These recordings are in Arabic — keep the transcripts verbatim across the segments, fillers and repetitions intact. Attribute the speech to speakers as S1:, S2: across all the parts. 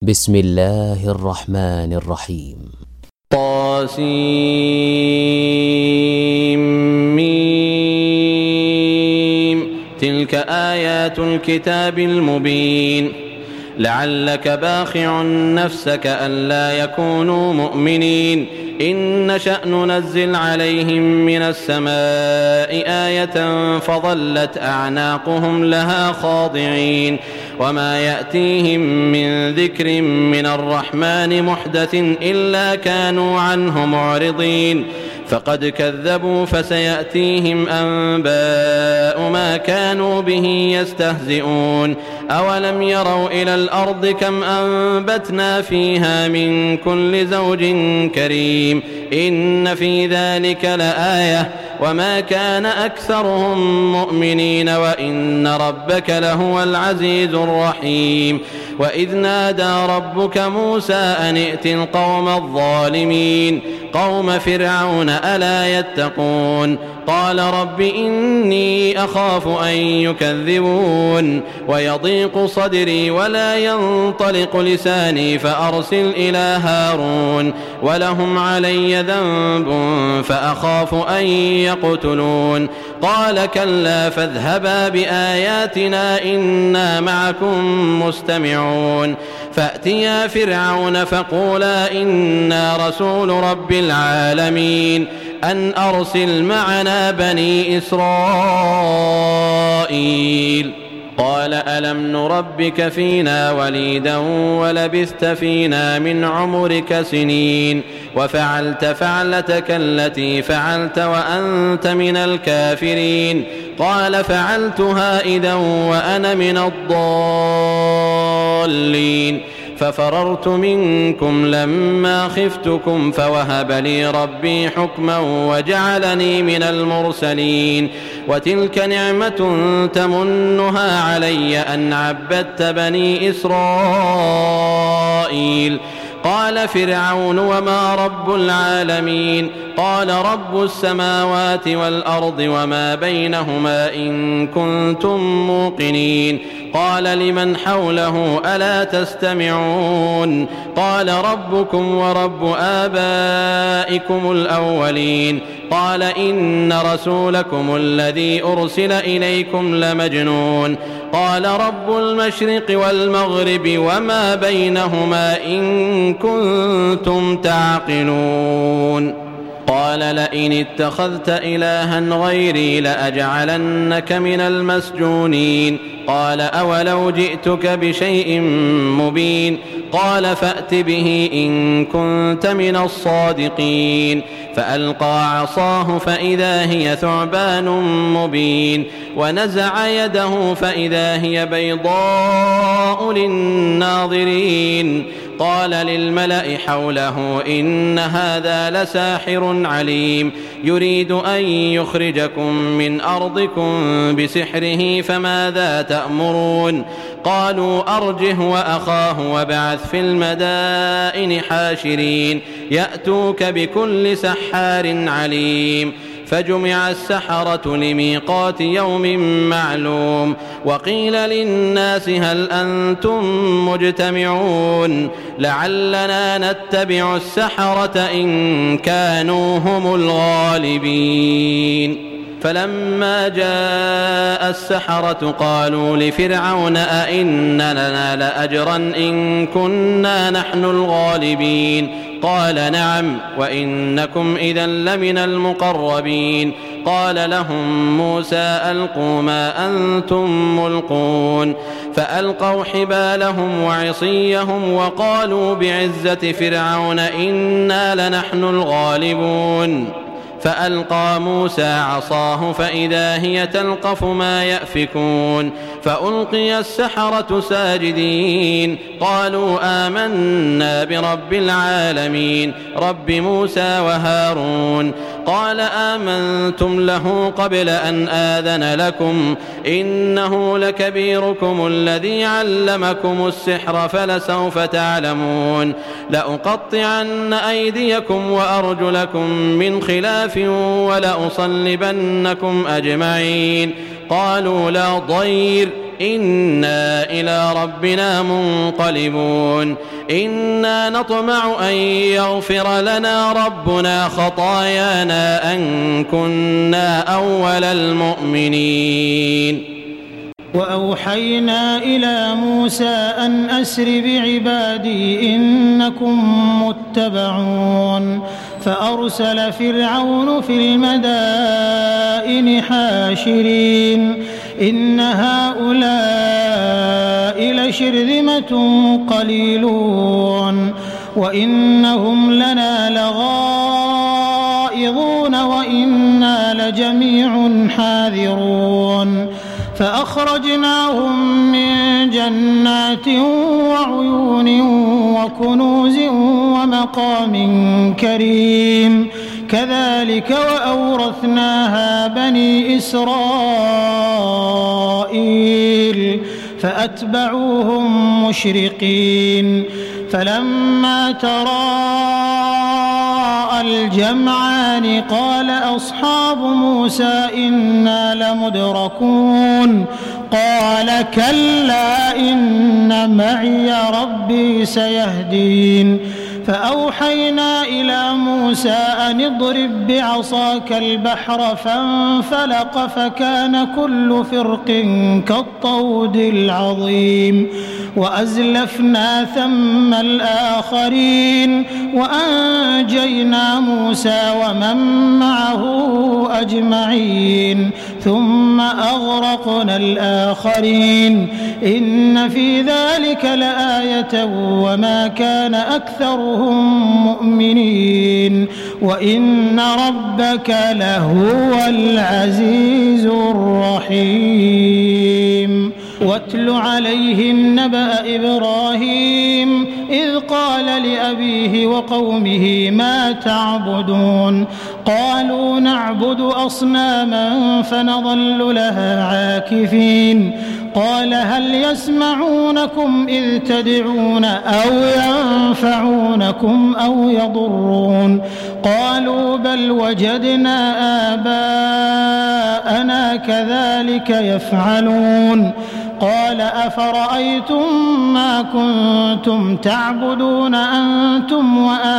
S1: بسم الله الرحمن الرحيم.
S2: طاسيم. تلك آيات الكتاب المبين. لعلك باخع نفسك ألا يكونوا مؤمنين إن نشأ ننزل عليهم من السماء آية فظلت أعناقهم لها خاضعين وما يأتيهم من ذكر من الرحمن محدث إلا كانوا عنه معرضين فقد كذبوا فسيأتيهم أنباء ما كانوا به يستهزئون أولم يروا إلى الأرض كم أنبتنا فيها من كل زوج كريم إن في ذلك لآية وما كان أكثرهم مؤمنين وإن ربك لهو العزيز الرحيم. وإذ نادى ربك موسى أن ائت القوم الظالمين قوم فرعون ألا يتقون قال رب إني أخاف أن يكذبون ويضيق صدري ولا ينطلق لساني فأرسل إلى هارون ولهم علي ذنب فأخاف أن يقتلون قال كلا فاذهبا بآياتنا إنا معكم مستمعون فأتيا فرعون فقولا إنا رسول رب العالمين أن أرسل معنا بني إسرائيل قال ألم نربك فينا وليدا ولبثت فينا من عمرك سنين وفعلت فعلتك التي فعلت وأنت من الكافرين قال فعلتها إذا وأنا من الضالين ففررت منكم لما خفتكم فوهب لي ربي حكما وجعلني من المرسلين وتلك نعمة تمنها علي أن عبدت بني إسرائيل قال فرعون وما رب العالمين قال رب السماوات والأرض وما بينهما إن كنتم موقنين قال لمن حوله ألا تستمعون قال ربكم ورب آبائكم الأولين قال إن رسولكم الذي أرسل إليكم لمجنون قال رب المشرق والمغرب وما بينهما إن كنتم تعقلون قال لئن اتخذت إلها غيري لأجعلنك من المسجونين قال أولو جئتك بشيء مبين قال فأت به إن كنت من الصادقين فألقى عصاه فإذا هي ثعبان مبين ونزع يده فإذا هي بيضاء للناظرين قال للملأ حوله إن هذا لساحر عليم يريد أن يخرجكم من أرضكم بسحره فماذا تأمرون قالوا أرجه وأخاه وابعث في المدائن حاشرين يأتوك بكل سحار عليم فجمع السحرة لميقات يوم معلوم وقيل للناس هل أنتم مجتمعون لعلنا نتبع السحرة إن كانوا هم الغالبين فلما جاء السحرة قالوا لفرعون أئن لنا لأجرا إن كنا نحن الغالبين قال نعم وإنكم إذا لمن المقربين قال لهم موسى ألقوا ما أنتم ملقون فألقوا حبالهم وعصيهم وقالوا بعزة فرعون إنا لنحن الغالبون فألقى موسى عصاه فإذا هي تلقف ما يأفكون فألقي السحرة ساجدين قالوا آمنا برب العالمين رب موسى وهارون قال آمنتم له قبل أن آذن لكم إنه لكبيركم الذي علمكم السحر فلسوف تعلمون لأقطعن أيديكم وأرجلكم من خلاف ولأصلبنكم أجمعين قالوا لا ضير إنا إلى ربنا منقلبون إنا نطمع أن يغفر لنا ربنا خطايانا أن كنا أول المؤمنين.
S3: وأوحينا إلى موسى أن أسر بعبادي إنكم متبعون فأرسل فرعون في المدائن حاشرين إن هؤلاء لشرذمة قليلون وإنهم لنا لغائظون وإنا لجميع حاذرون فأخرجناهم من جنات وعيون وكنوز ومقام كريم كذلك وأورثناها بني إسرائيل فأتبعوهم مشرقين فلما تراءى الجمعان قال أصحاب موسى إنا لمدركون قال كلا إن معي ربي سيهدين فأوحينا إلى موسى أن اضرب بعصاك البحر فانفلق فكان كل فرق كالطود العظيم وأزلفنا ثم الآخرين وأنجينا موسى ومن معه أجمعين ثم أغرقنا الآخرين إن في ذلك لآية وما كان أكثرهم مؤمنين وإن ربك لهو العزيز الرحيم. واتل عليهم نبأ إبراهيم إذ قال لأبيه وقومه ما تعبدون قالوا نعبد أصناما فنظل لها عاكفين قال هل يسمعونكم إذ تدعون أو ينفعونكم أو يضرون قالوا بل وجدنا آباءنا كذلك يفعلون قال أفرأيتم ما كنتم تعبدون أنتم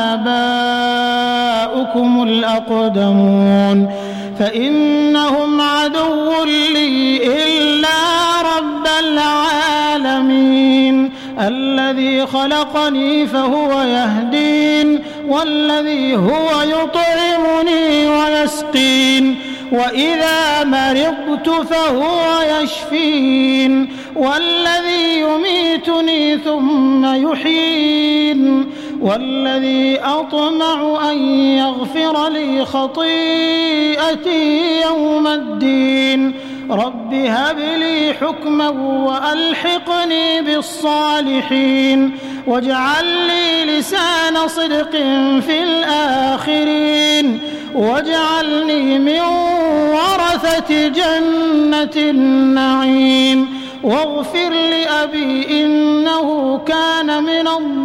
S3: وآباؤكم الأقدمون فإنهم عدو لي إلا رب العالمين الذي خلقني فهو يهدين والذي هو يطعمني ويسقين وإذا مرضت فهو يشفين والذي يميتني ثم يحيين والذي أطمع أن يغفر لي خطيئتي يوم الدين رب هب لي حكما وألحقني بالصالحين واجعل لي لسان صدق في الآخرين واجعلني من ورثة جنة النعيم واغفر لأبي إنه كان من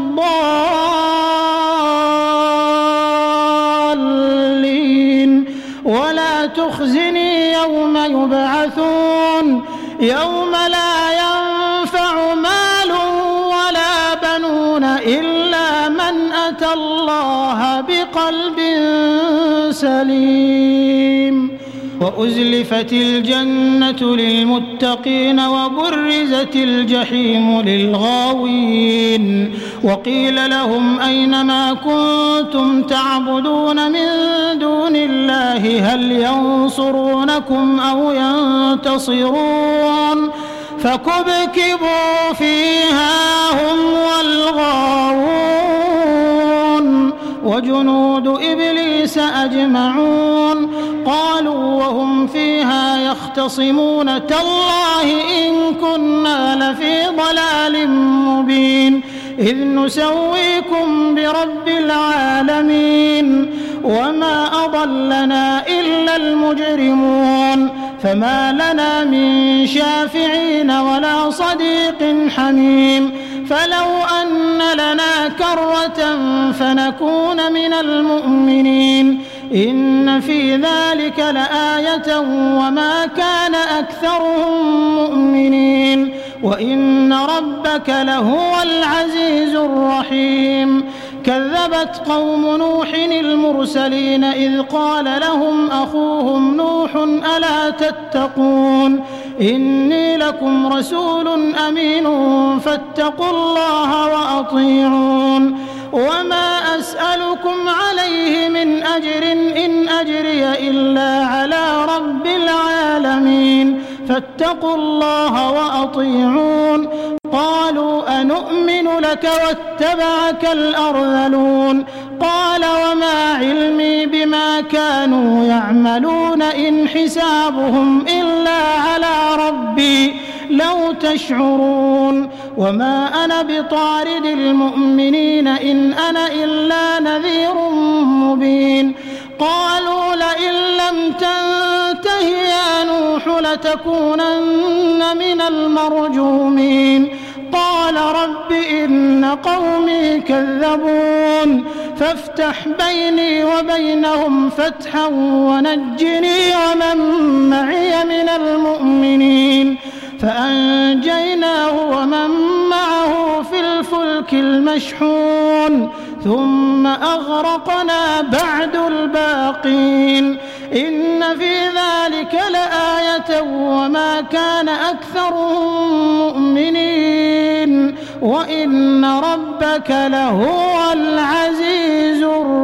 S3: الضالين ولا تخزني يوم يبعثون يوم لا ينفع مال ولا بنون إلا من أتى الله بقلب سليم. وأزلفت الجنة للمتقين وبرزت الجحيم للغاوين وقيل لهم أين ما كنتم تعبدون من دون الله هل ينصرونكم أو ينتصرون فكبكبوا فيها هم والغاوون وجنود إبليس أجمعون قالوا وهم فيها يختصمون تالله إن كنا لفي ضلال مبين إذ نسويكم برب العالمين وما أضلنا إلا المجرمون فما لنا من شافعين ولا صديق حميم فلو أن لنا كرة فنكون من المؤمنين إن في ذلك لآية وما كان أكثرهم مؤمنين وإن ربك لهو العزيز الرحيم كذبت قوم نوح المرسلين إذ قال لهم أخوهم نوح ألا تتقون إني لكم رسول أمين فاتقوا الله وأطيعون وما أسألكم عليه من أجر إن أجري إلا على رب العالمين فاتقوا الله وأطيعون قالوا أنؤمن لك واتبعك الأرذلون قال وما علمي بما كانوا يعملون إن حسابهم إلا على ربي لو تشعرون وما أنا بطارد المؤمنين إن أنا إلا نذير مبين قالوا لئن لم تنته يا نوح لتكونن من المرجومين قال رب إن قومي كذبون فافتح بيني وبينهم فتحا ونجني ومن معي من المؤمنين فأنجيناه ومن معه في الفلك المشحون ثم أغرقنا بعد الباقين إن في ذلك لآية وما كان أكثرهم مؤمنين وإن ربك لهو العزيز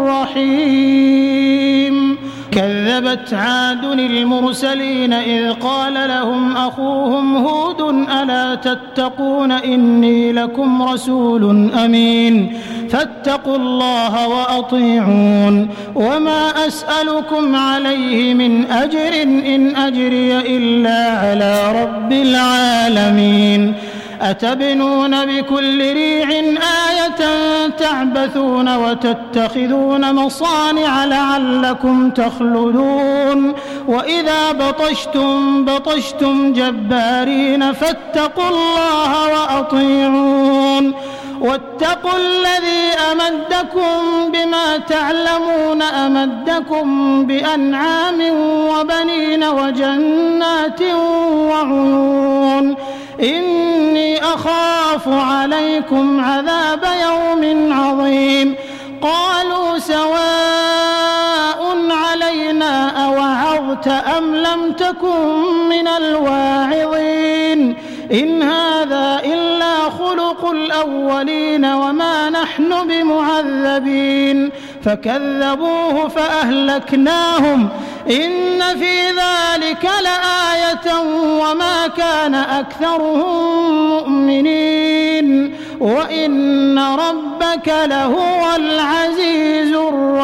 S3: الرحيم كذبت عاد المرسلين إذ قال لهم أخوهم هود ألا تتقون إني لكم رسول أمين فاتقوا الله وأطيعون وما أسألكم عليه من أجر إن أجري إلا على رب العالمين أتبنون بكل ريع آية تعبثون وتتخذون مصانع لعلكم تخلدون وإذا بطشتم بطشتم جبارين فاتقوا الله وأطيعون واتقوا الذي أمدكم بما تعلمون أمدكم بأنعام وبنين وجنات وعيون إني أخاف عليكم عذاب يوم عظيم قالوا سواء علينا أوعظت أم لم تكن من الواعظين إن هذا إلا خلق الأولين وما نحن بمعذبين فكذبوه فأهلكناهم إن في ذلك لآية وما كان أكثرهم مؤمنين وإن ربك لهو العزيز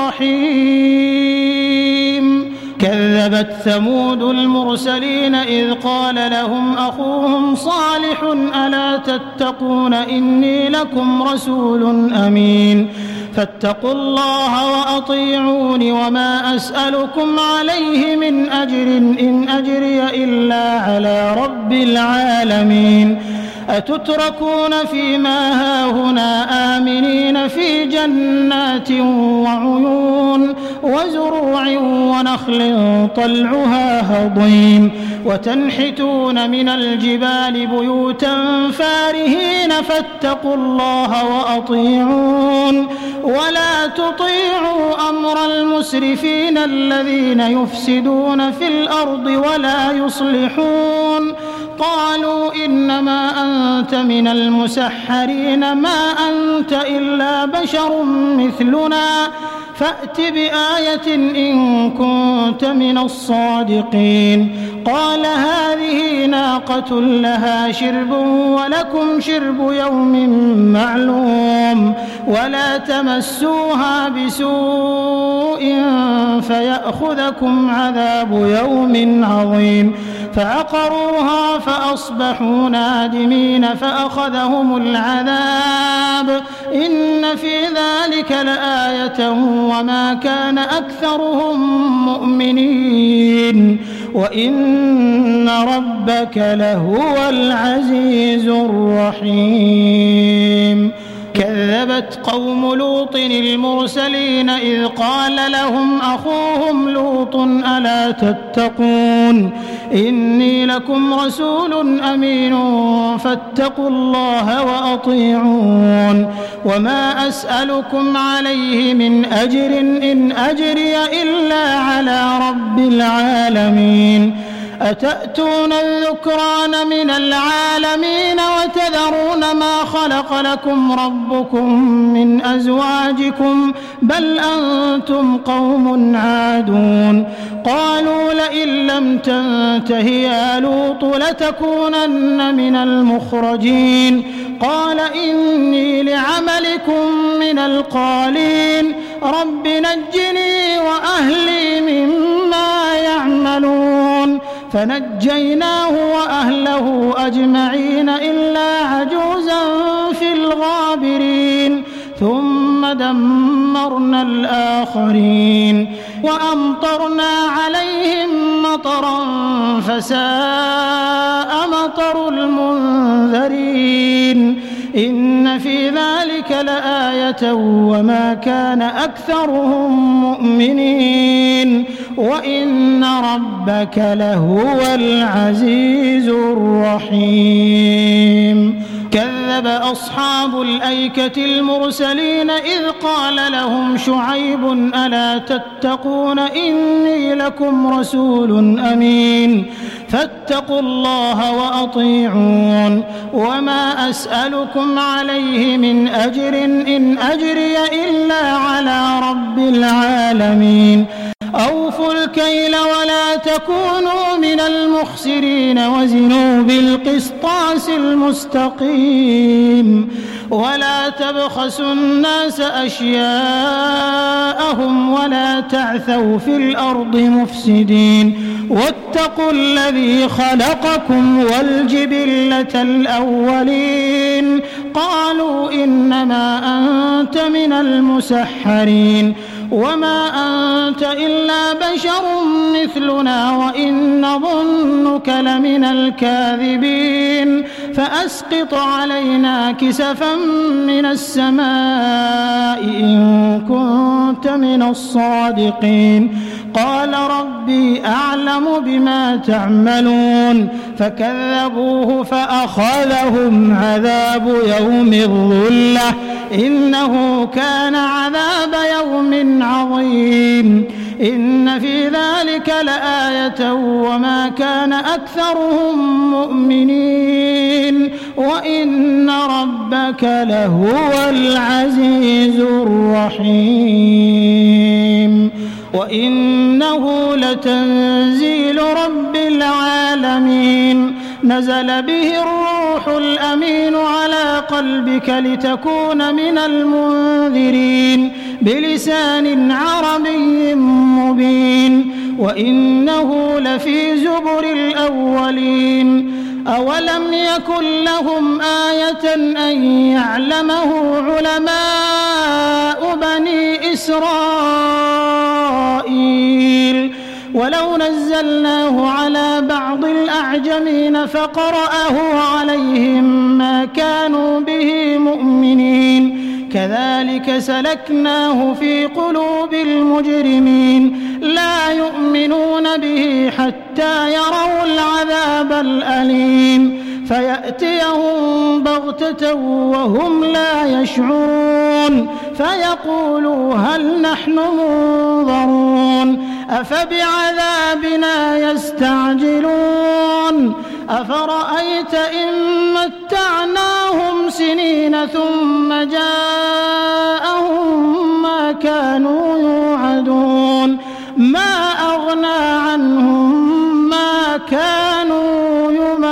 S3: الرحيم كذبت ثمود المرسلين إذ قال لهم أخوهم صالح ألا تتقون إني لكم رسول أمين فاتقوا الله وأطيعون وما أسألكم عليه من أجر إن أجري إلا على رب العالمين أتتركون فيما هاهنا آمنين في جنات وعيون وزروع ونخل طلعها هضيم وتنحتون من الجبال بيوتا فارهين فاتقوا الله وأطيعون ولا تطيعوا أمر المسرفين الذين يفسدون في الأرض ولا يصلحون قالوا إنما أنت من المسحرين ما أنت إلا بشر مثلنا فأت بآية إن كنت من الصادقين قال هذه ناقة لها شرب ولكم شرب يوم معلوم ولا تمسوها بسوء فيأخذكم عذاب يوم عظيم فعقروها فأصبحوا نادمين فأخذهم العذاب إن في ذلك لآية وما كان أكثرهم مؤمنين وإن ربك لهو العزيز الرحيم كذبت قوم لوط المرسلين إذ قال لهم أخوهم لوط ألا تتقون إني لكم رسول أمين فاتقوا الله وأطيعون وما أسألكم عليه من أجر إن أجري إلا على رب العالمين أتأتون الذكران من العالمين وتذرون ما خلق لكم ربكم من أزواجكم بل أنتم قوم عادون قالوا لئن لم تنته يا لوط لتكونن من المخرجين قال إني لعملكم من القالين رب نجني وأهلي مما يعملون فنجيناه وأهله أجمعين إلا عجوزا في الغابرين ثم دمرنا الآخرين وأمطرنا عليهم مطرا فساء مطر المنذرين إن في ذلك لآية وما كان أكثرهم مؤمنين وإن ربك لهو العزيز الرحيم كذب أصحاب الأيكة المرسلين إذ قال لهم شعيب ألا تتقون إني لكم رسول أمين فاتقوا الله وأطيعون وما أسألكم عليه من أجر إن أجري إلا على رب العالمين أوفوا الكيل ولا تكونوا من المخسرين وزنوا بالقسطاس المستقيم ولا تبخسوا الناس أشياءهم ولا تعثوا في الأرض مفسدين واتقوا الذي خلقكم والجبلة الأولين قالوا إنما أنت من المسحرين وما أنت إلا بشر مثلنا وإن نظنك لمن الكاذبين فأسقط علينا كسفا من السماء إن كنت من الصادقين قال ربي أعلم بما تعملون فكذبوه فأخذهم عذاب يوم الظلة إنه كان عذاب يوم عظيم إن في ذلك لآية وما كان أكثرهم مؤمنين وإن ربك لهو العزيز الرحيم وإنه لتنزيل رب العالمين نزل به الروح الأمين على قلبك لتكون من المنذرين بلسان عربي مبين وإنه لفي زبر الأولين أولم يكن لهم آية أن يعلمه علماء بني إسرائيل ولو نزلناه على بعض الأعجمين فقرأه عليهم ما كانوا به مؤمنين كذلك سلكناه في قلوب المجرمين لا يؤمنون به حتى يروا العذاب الأليم فيأتيهم بغتة وهم لا يشعرون فيقولوا هل نحن منظرون أفبعذابنا يستعجلون أفرأيت إن متعناهم سنين ثم جاءهم ما كانوا يوعدون ما أغنى عنهم ما كانوا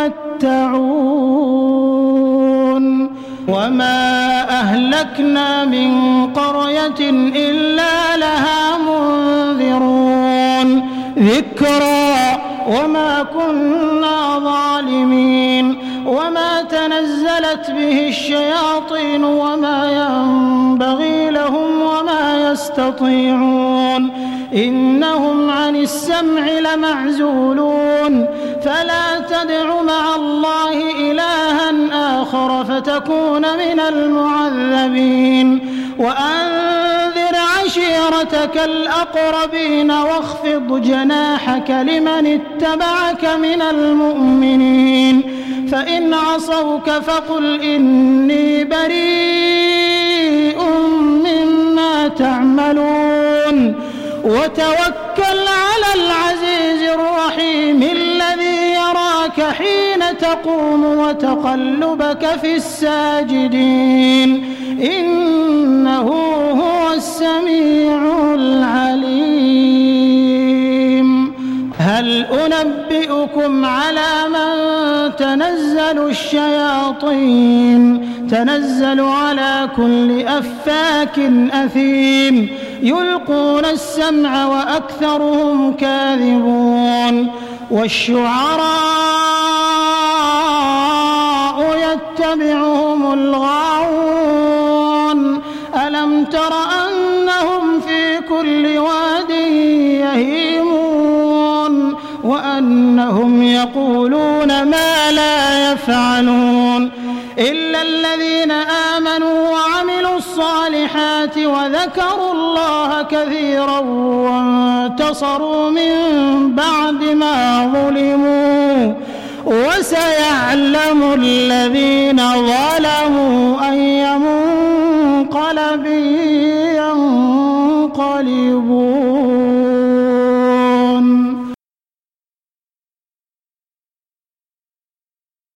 S3: يمتعون وما أهلكنا من قرية إلا لها منذرون ذكرى وما كنا ظالمين وما تنزلت به الشياطين وما ينبغي لهم وما يستطيعون إنهم عن السمع لمعزولون فلا تدع مع الله إلها آخر فتكون من المعذبين وأنذر عشيرتك الأقربين واخفض جناحك لمن اتبعك من المؤمنين فإن عصوك فقل إني بريء مما تعملون وتوكل على العزيز الرحيم الذي يراك حين تقوم وتقلبك في الساجدين إنه هو السميع العليم هل أنبئكم على من تنزل الشياطين تنزل على كل أفاك أثيم يلقون السمع وأكثرهم كاذبون والشعراء يتبعهم الغاوون ألم تر أنهم في كل واد يهيمون وأنهم يقولون ما لا يفعلون إلا الذين آمنوا وعملوا الصالحات وذكروا الله كثيرا وانتصروا من بعد ما ظلموا وسيعلم الذين ظلموا أي منقلب ينقلبون.